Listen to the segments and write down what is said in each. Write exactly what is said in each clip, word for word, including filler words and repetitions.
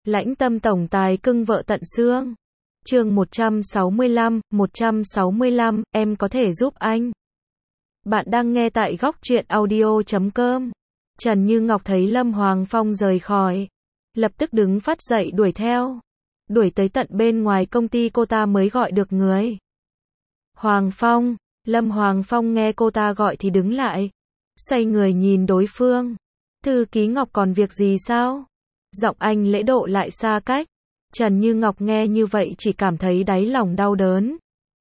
Lãnh tâm tổng tài cưng vợ tận xương. Chương một trăm sáu mươi lăm, một trăm sáu mươi lăm, em có thể giúp anh. Bạn đang nghe tại góc truyện audio chấm com. Trần Như Ngọc thấy Lâm Hoàng Phong rời khỏi, lập tức đứng phát dậy đuổi theo. Đuổi tới tận bên ngoài công ty cô ta mới gọi được người. Hoàng Phong, Lâm Hoàng Phong nghe cô ta gọi thì đứng lại. Xoay người nhìn đối phương. Thư ký Ngọc còn việc gì sao? Giọng anh lễ độ lại xa cách. Trần Như Ngọc nghe như vậy chỉ cảm thấy đáy lòng đau đớn.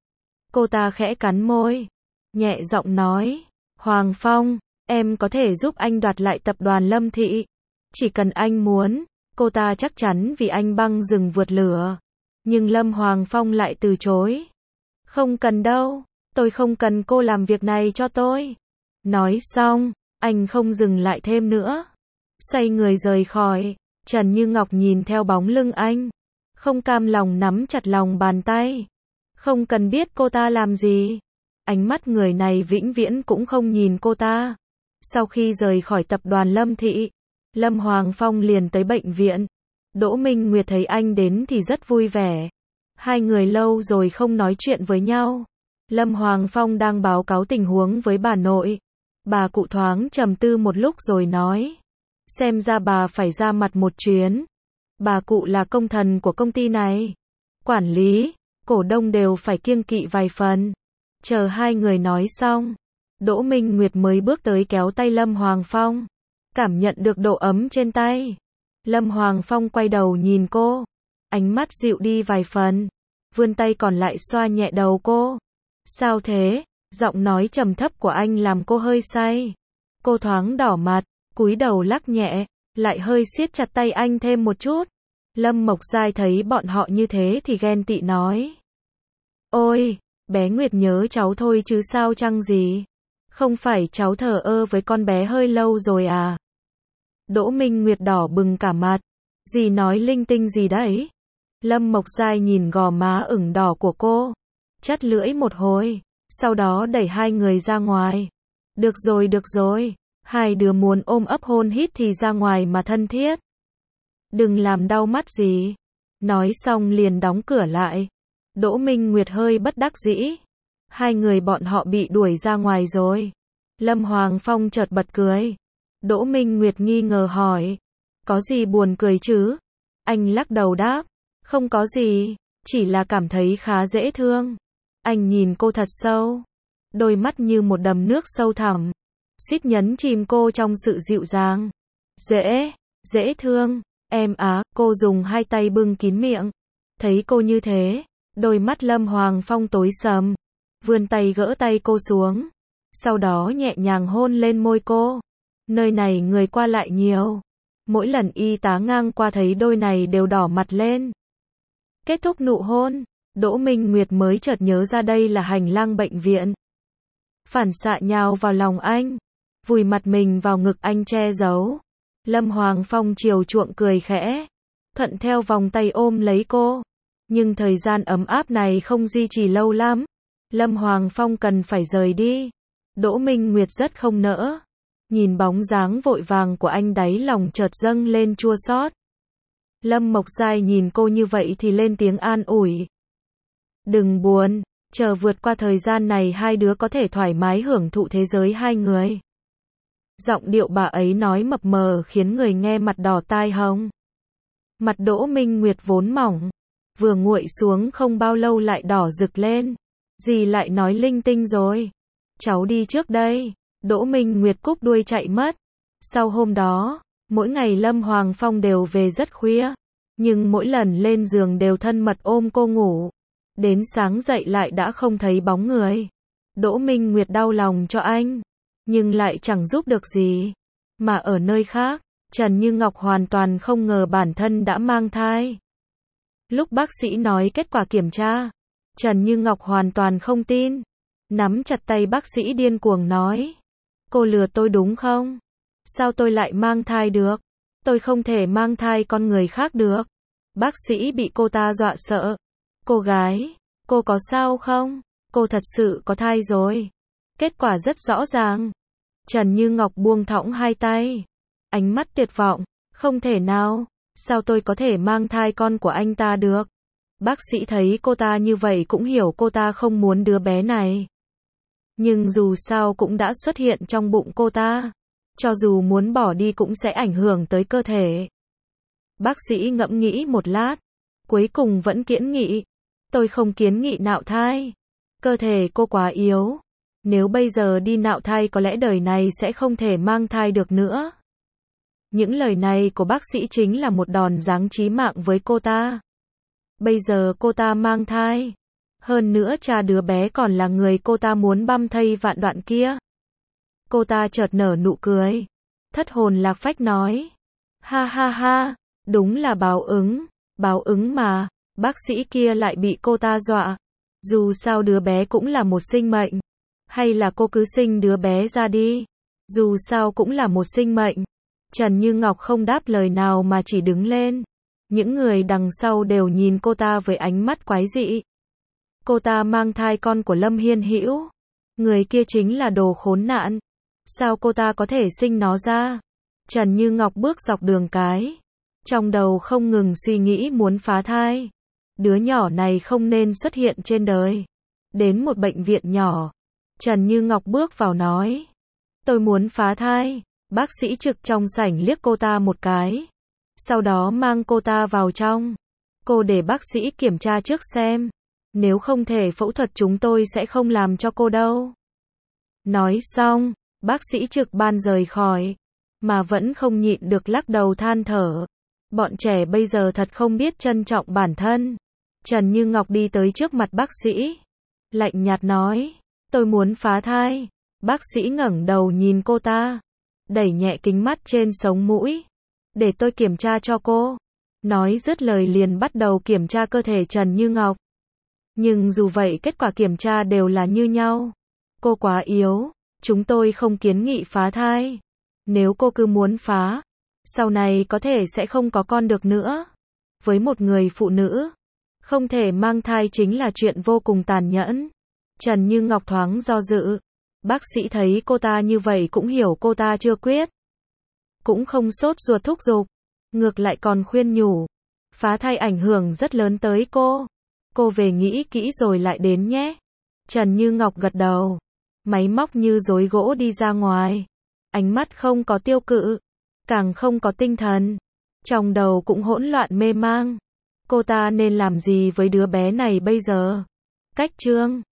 Cô ta khẽ cắn môi, nhẹ giọng nói, Hoàng Phong, em có thể giúp anh đoạt lại tập đoàn Lâm Thị. Chỉ cần anh muốn, cô ta chắc chắn vì anh băng rừng vượt lửa. Nhưng Lâm Hoàng Phong lại từ chối. Không cần đâu, tôi không cần cô làm việc này cho tôi. Nói xong, anh không dừng lại thêm nữa. Xoay người rời khỏi. Trần Như Ngọc nhìn theo bóng lưng anh, không cam lòng nắm chặt lòng bàn tay. Không cần biết cô ta làm gì. Ánh mắt người này vĩnh viễn cũng không nhìn cô ta. Sau khi rời khỏi tập đoàn Lâm Thị, Lâm Hoàng Phong liền tới bệnh viện. Đỗ Minh Nguyệt thấy anh đến thì rất vui vẻ. Hai người lâu rồi không nói chuyện với nhau. Lâm Hoàng Phong đang báo cáo tình huống với bà nội. Bà cụ thoáng trầm tư một lúc rồi nói, xem ra bà phải ra mặt một chuyến. Bà cụ là công thần của công ty này. Quản lý, cổ đông đều phải kiêng kỵ vài phần. Chờ hai người nói xong, Đỗ Minh Nguyệt mới bước tới kéo tay Lâm Hoàng Phong. Cảm nhận được độ ấm trên tay. Lâm Hoàng Phong quay đầu nhìn cô. Ánh mắt dịu đi vài phần. Vươn tay còn lại xoa nhẹ đầu cô. Sao thế? Giọng nói trầm thấp của anh làm cô hơi say. Cô thoáng đỏ mặt, cúi đầu lắc nhẹ, lại hơi siết chặt tay anh thêm một chút. Lâm Mộc Giai thấy bọn họ như thế thì ghen tị nói. Ôi, bé Nguyệt nhớ cháu thôi chứ sao chăng gì. Không phải cháu thờ ơ với con bé hơi lâu rồi à? Đỗ Minh Nguyệt đỏ bừng cả mặt. Dì nói linh tinh gì đấy? Lâm Mộc Giai nhìn gò má ửng đỏ của cô, chắt lưỡi một hồi, sau đó đẩy hai người ra ngoài. Được rồi được rồi, hai đứa muốn ôm ấp hôn hít thì ra ngoài mà thân thiết. Đừng làm đau mắt gì. Nói xong liền đóng cửa lại. Đỗ Minh Nguyệt hơi bất đắc dĩ. Hai người bọn họ bị đuổi ra ngoài rồi. Lâm Hoàng Phong chợt bật cười. Đỗ Minh Nguyệt nghi ngờ hỏi, có gì buồn cười chứ? Anh lắc đầu đáp, không có gì, chỉ là cảm thấy khá dễ thương. Anh nhìn cô thật sâu, đôi mắt như một đầm nước sâu thẳm, suýt nhấn chìm cô trong sự dịu dàng. Dễ, dễ thương, em á, cô dùng hai tay bưng kín miệng. Thấy cô như thế, đôi mắt Lâm Hoàng Phong tối sầm, vươn tay gỡ tay cô xuống, sau đó nhẹ nhàng hôn lên môi cô. Nơi này người qua lại nhiều, mỗi lần y tá ngang qua thấy đôi này đều đỏ mặt lên. Kết thúc nụ hôn, Đỗ Minh Nguyệt mới chợt nhớ ra đây là hành lang bệnh viện. Phản xạ nhào vào lòng anh, vùi mặt mình vào ngực anh che giấu. Lâm Hoàng Phong chiều chuộng cười khẽ, thuận theo vòng tay ôm lấy cô. Nhưng thời gian ấm áp này không duy trì lâu lắm. Lâm Hoàng Phong cần phải rời đi. Đỗ Minh Nguyệt rất không nỡ. Nhìn bóng dáng vội vàng của anh đáy lòng chợt dâng lên chua xót. Lâm Mộc Giai nhìn cô như vậy thì lên tiếng an ủi. Đừng buồn, chờ vượt qua thời gian này hai đứa có thể thoải mái hưởng thụ thế giới hai người. Giọng điệu bà ấy nói mập mờ khiến người nghe mặt đỏ tai hồng. Mặt Đỗ Minh Nguyệt vốn mỏng, vừa nguội xuống không bao lâu lại đỏ rực lên. Dì lại nói linh tinh rồi. Cháu đi trước đây. Đỗ Minh Nguyệt cúp đuôi chạy mất. Sau hôm đó, mỗi ngày Lâm Hoàng Phong đều về rất khuya. Nhưng mỗi lần lên giường đều thân mật ôm cô ngủ. Đến sáng dậy lại đã không thấy bóng người. Đỗ Minh Nguyệt đau lòng cho anh, nhưng lại chẳng giúp được gì. Mà ở nơi khác, Trần Như Ngọc hoàn toàn không ngờ bản thân đã mang thai. Lúc bác sĩ nói kết quả kiểm tra, Trần Như Ngọc hoàn toàn không tin. Nắm chặt tay bác sĩ điên cuồng nói, cô lừa tôi đúng không? Sao tôi lại mang thai được? Tôi không thể mang thai con người khác được. Bác sĩ bị cô ta dọa sợ. Cô gái, cô có sao không? Cô thật sự có thai rồi. Kết quả rất rõ ràng. Trần Như Ngọc buông thõng hai tay, ánh mắt tuyệt vọng. Không thể nào. Sao tôi có thể mang thai con của anh ta được? Bác sĩ thấy cô ta như vậy cũng hiểu cô ta không muốn đứa bé này. Nhưng dù sao cũng đã xuất hiện trong bụng cô ta. Cho dù muốn bỏ đi cũng sẽ ảnh hưởng tới cơ thể. Bác sĩ ngẫm nghĩ một lát. Cuối cùng vẫn kiến nghị. Tôi không kiến nghị nạo thai. Cơ thể cô quá yếu. Nếu bây giờ đi nạo thai có lẽ đời này sẽ không thể mang thai được nữa. Những lời này của bác sĩ chính là một đòn giáng chí mạng với cô ta. Bây giờ cô ta mang thai. Hơn nữa cha đứa bé còn là người cô ta muốn băm thây vạn đoạn kia. Cô ta chợt nở nụ cười. Thất hồn lạc phách nói. Ha ha ha, đúng là báo ứng. Báo ứng mà, bác sĩ kia lại bị cô ta dọa. Dù sao đứa bé cũng là một sinh mệnh. Hay là cô cứ sinh đứa bé ra đi. Dù sao cũng là một sinh mệnh. Trần Như Ngọc không đáp lời nào mà chỉ đứng lên. Những người đằng sau đều nhìn cô ta với ánh mắt quái dị. Cô ta mang thai con của Lâm Hiên Hữu. Người kia chính là đồ khốn nạn. Sao cô ta có thể sinh nó ra? Trần Như Ngọc bước dọc đường cái. Trong đầu không ngừng suy nghĩ muốn phá thai. Đứa nhỏ này không nên xuất hiện trên đời. Đến một bệnh viện nhỏ. Trần Như Ngọc bước vào nói. Tôi muốn phá thai. Bác sĩ trực trong sảnh liếc cô ta một cái. Sau đó mang cô ta vào trong. Cô để bác sĩ kiểm tra trước xem. Nếu không thể phẫu thuật chúng tôi sẽ không làm cho cô đâu. Nói xong, bác sĩ trực ban rời khỏi. Mà vẫn không nhịn được lắc đầu than thở. Bọn trẻ bây giờ thật không biết trân trọng bản thân. Trần Như Ngọc đi tới trước mặt bác sĩ. Lạnh nhạt nói. Tôi muốn phá thai. Bác sĩ ngẩng đầu nhìn cô ta. Đẩy nhẹ kính mắt trên sống mũi. Để tôi kiểm tra cho cô. Nói dứt lời liền bắt đầu kiểm tra cơ thể Trần Như Ngọc. Nhưng dù vậy kết quả kiểm tra đều là như nhau. Cô quá yếu. Chúng tôi không kiến nghị phá thai. Nếu cô cứ muốn phá, sau này có thể sẽ không có con được nữa. Với một người phụ nữ, không thể mang thai chính là chuyện vô cùng tàn nhẫn. Trần Như Ngọc thoáng do dự. Bác sĩ thấy cô ta như vậy cũng hiểu cô ta chưa quyết. Cũng không sốt ruột thúc giục. Ngược lại còn khuyên nhủ. Phá thai ảnh hưởng rất lớn tới cô. Cô về nghĩ kỹ rồi lại đến nhé. Trần Như Ngọc gật đầu. Máy móc như rối gỗ đi ra ngoài. Ánh mắt không có tiêu cự. Càng không có tinh thần. Trong đầu cũng hỗn loạn mê mang. Cô ta nên làm gì với đứa bé này bây giờ? Cách chương